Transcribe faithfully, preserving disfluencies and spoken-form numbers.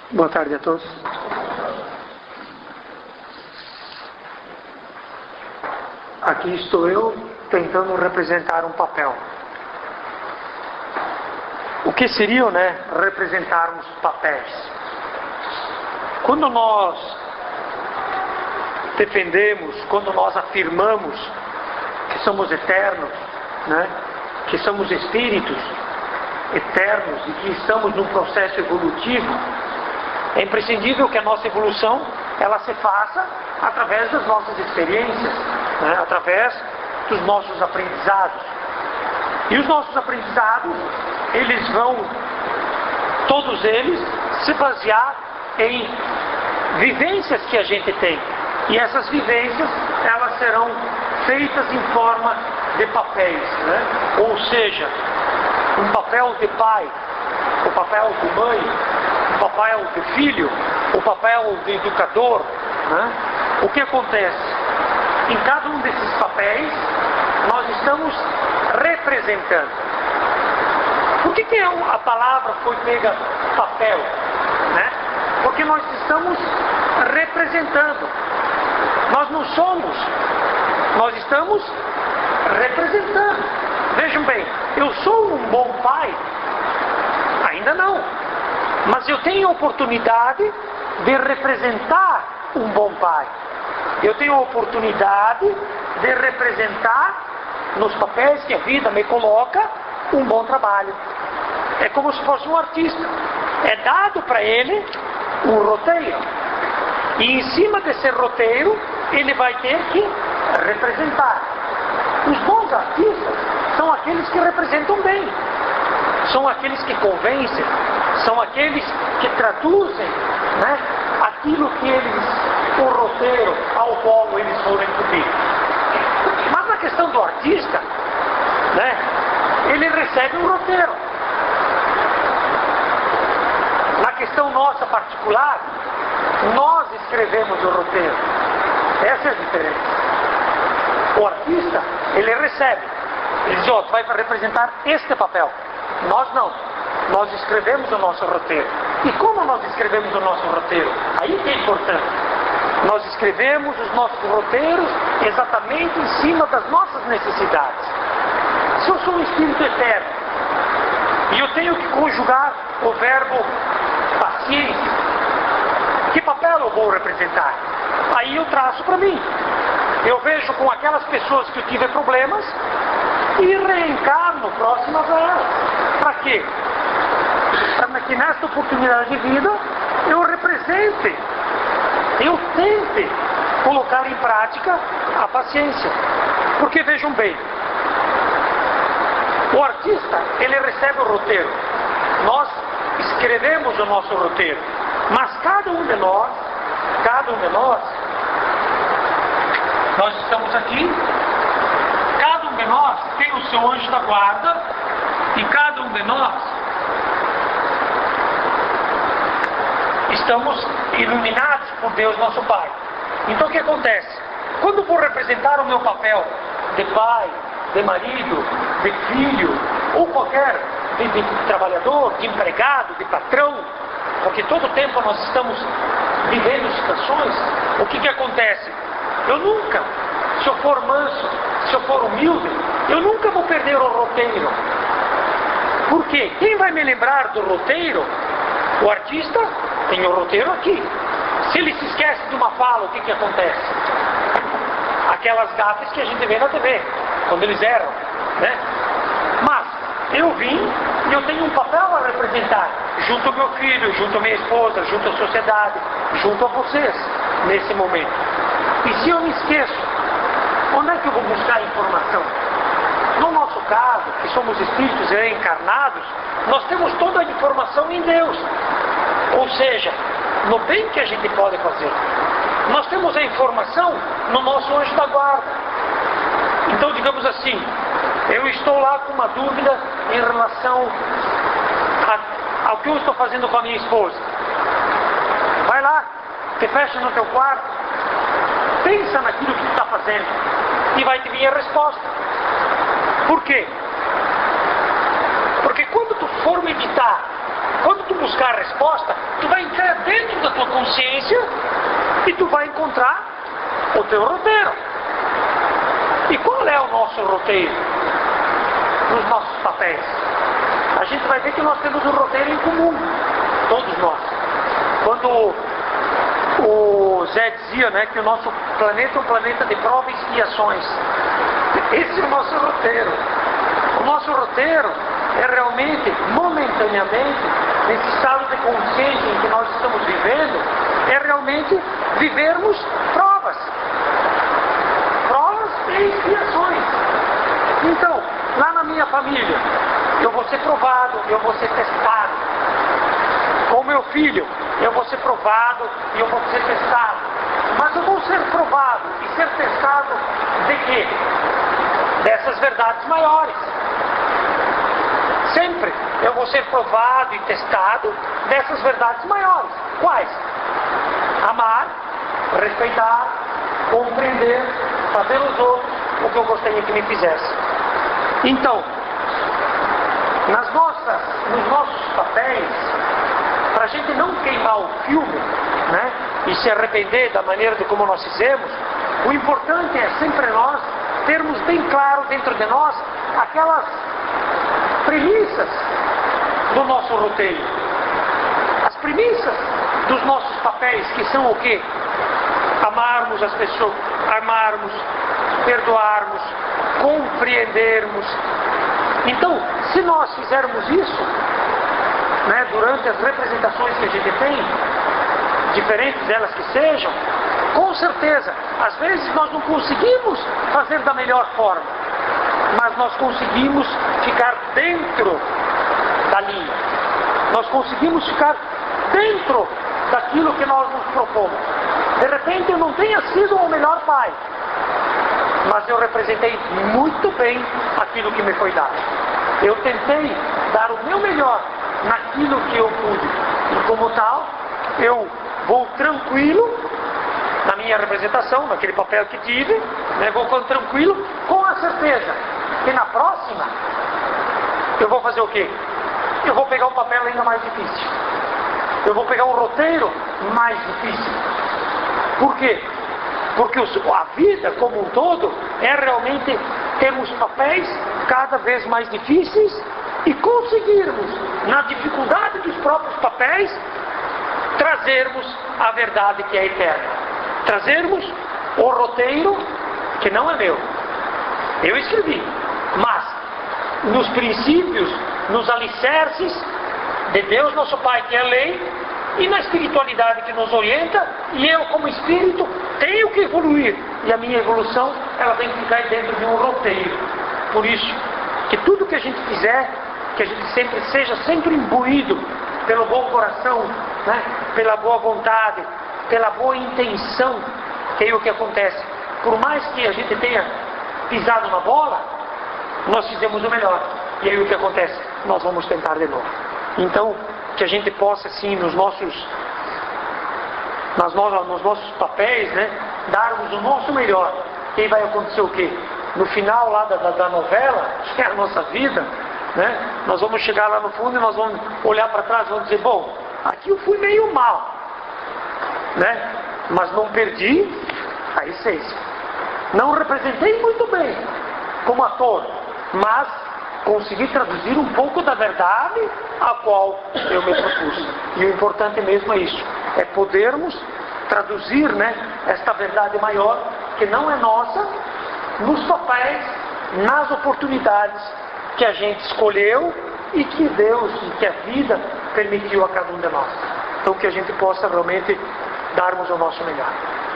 Boa tarde a todos. Aqui estou eu tentando representar um papel. O que seria, né, representarmos papéis? Quando nós defendemos, quando nós afirmamos que somos eternos, né, que somos espíritos eternos e que estamos num processo evolutivo, é imprescindível que a nossa evolução ela se faça através das nossas experiências, né, através dos nossos aprendizados. E os nossos aprendizados, eles vão, todos eles, se basear em vivências que a gente tem. E essas vivências, elas serão feitas em forma de papéis, né? Ou seja, um papel de pai, o papel de mãe, o papel de filho, o papel de educador, né? O que acontece? Em cada um desses papéis, nós estamos representando. Por que, que a palavra foi pega papel? Né? Porque nós estamos representando. Nós não somos, nós estamos representando. Vejam bem, eu sou um bom pai? Ainda não. Mas eu tenho a oportunidade de representar um bom pai. Eu tenho a oportunidade de representar, nos papéis que a vida me coloca, um bom trabalho. É como se fosse um artista. É dado para ele um roteiro. E em cima desse roteiro, ele vai ter que representar. Os bons artistas são aqueles que representam bem. São aqueles que convencem. São aqueles que traduzem, né, aquilo que eles, o roteiro ao qual eles foram incumbidos. Mas na questão do artista, né, ele recebe um roteiro. Na questão nossa particular, nós escrevemos o roteiro. Essa é a diferença. O artista, ele recebe. Ele diz, ó, tu vai representar este papel. Nós não. Nós escrevemos o nosso roteiro. E como nós escrevemos o nosso roteiro? Aí que é importante. Nós escrevemos os nossos roteiros exatamente em cima das nossas necessidades. Se eu sou um espírito eterno e eu tenho que conjugar o verbo paciência, que papel eu vou representar? Aí eu traço para mim. Eu vejo com aquelas pessoas que eu tive problemas e reencarno próximas a elas. Para quê? Para que nesta oportunidade de vida eu represente, eu tente colocar em prática a paciência. Porque vejam bem, o artista, ele recebe o roteiro. Nós escrevemos o nosso roteiro. Mas cada um de nós, cada um de nós, nós estamos aqui, cada um de nós tem o seu anjo da guarda e cada um de nós estamos iluminados por Deus nosso Pai. Então o que acontece? Quando eu vou representar o meu papel de pai, de marido, de filho, ou qualquer, de, de trabalhador, de empregado, de patrão, porque todo tempo nós estamos vivendo situações, o que que acontece? Eu nunca, se eu for manso, se eu for humilde, eu nunca vou perder o roteiro. Por quê? Quem vai me lembrar do roteiro? O artista tem o roteiro aqui. Se ele se esquece de uma fala, o que que acontece? Aquelas gafes que a gente vê na T V, quando eles erram, né? Mas eu vim e eu tenho um papel a representar, junto ao meu filho, junto à minha esposa, junto à sociedade, junto a vocês, nesse momento. E se eu me esqueço, onde é que eu vou buscar a informação? No nosso caso, que somos espíritos reencarnados, nós temos toda a informação em Deus. Ou seja, no bem que a gente pode fazer. Nós temos a informação no nosso anjo da guarda. Então, digamos assim, eu estou lá com uma dúvida em relação a, ao que eu estou fazendo com a minha esposa. Vai lá, te fecha no teu quarto, pensa naquilo que tu está fazendo e vai te vir a resposta. Por quê? Porque quando tu for meditar, quando tu buscar a resposta, tu vai consciência e tu vai encontrar o teu roteiro. E qual é o nosso roteiro? Nos nossos papéis. A gente vai ver que nós temos um roteiro em comum, todos nós. Quando o Zé dizia, né, que o nosso planeta é um planeta de provas e expiações, esse é o nosso roteiro. O nosso roteiro é realmente, momentaneamente, nesse estado de consciência em que nós estamos vivendo, é realmente vivermos provas. Provas e expiações. Então, lá na minha família, eu vou ser provado, eu vou ser testado. Com meu filho, eu vou ser provado e eu vou ser testado. Mas eu vou ser provado e ser testado de quê? Dessas verdades maiores. Sempre eu vou ser provado e testado dessas verdades maiores. Quais? Amar, respeitar, compreender, fazer os outros o que eu gostaria que me fizesse. Então, nas nossas, nos nossos papéis, para a gente não queimar o filme, né, e se arrepender da maneira de como nós fizemos, o importante é sempre nós termos bem claro dentro de nós aquelas premissas do nosso roteiro. As premissas dos nossos papéis, que são o quê? Amarmos as pessoas, amarmos, perdoarmos, compreendermos. Então, se nós fizermos isso, né, durante as representações que a gente tem, diferentes delas que sejam, com certeza, às vezes nós não conseguimos fazer da melhor forma, mas nós conseguimos ficar dentro da linha. Nós conseguimos ficar dentro daquilo que nós nos propomos. De repente eu não tenha sido o melhor pai, mas eu representei muito bem aquilo que me foi dado. Eu tentei dar o meu melhor naquilo que eu pude. E como tal, eu vou tranquilo na minha representação, naquele papel que tive, né, vou tranquilo, com a certeza que na próxima eu vou fazer o quê? Eu vou pegar um papel ainda mais difícil. Eu vou pegar um roteiro mais difícil. Por quê? Porque a vida como um todo é realmente termos papéis cada vez mais difíceis e conseguirmos, na dificuldade dos próprios papéis, trazermos a verdade que é eterna. Trazermos o roteiro que não é meu. Eu escrevi, mas nos princípios, nos alicerces de Deus nosso Pai, que é a lei, e na espiritualidade que nos orienta, e eu como espírito tenho que evoluir, e a minha evolução ela tem que ficar dentro de um roteiro. Por isso que tudo que a gente fizer, que a gente sempre seja sempre imbuído pelo bom coração, né? Pela boa vontade, pela boa intenção. Que é o que acontece, por mais que a gente tenha pisado na bola, nós fizemos o melhor, e aí o que acontece? Nós vamos tentar de novo. Então, que a gente possa, assim, nos nossos, nas no, nos nossos papéis, né, darmos o nosso melhor. E aí vai acontecer o quê? No final lá da, da, da novela, que é a nossa vida, né, nós vamos chegar lá no fundo e nós vamos olhar para trás e vamos dizer, bom, aqui eu fui meio mal, né, mas não perdi a essência. Não representei muito bem como ator, mas consegui traduzir um pouco da verdade a qual eu me propus. E o importante mesmo é isso, é podermos traduzir, né, esta verdade maior, que não é nossa, nos papéis, nas oportunidades que a gente escolheu e que Deus, e que a vida permitiu a cada um de nós. Então que a gente possa realmente darmos o nosso melhor.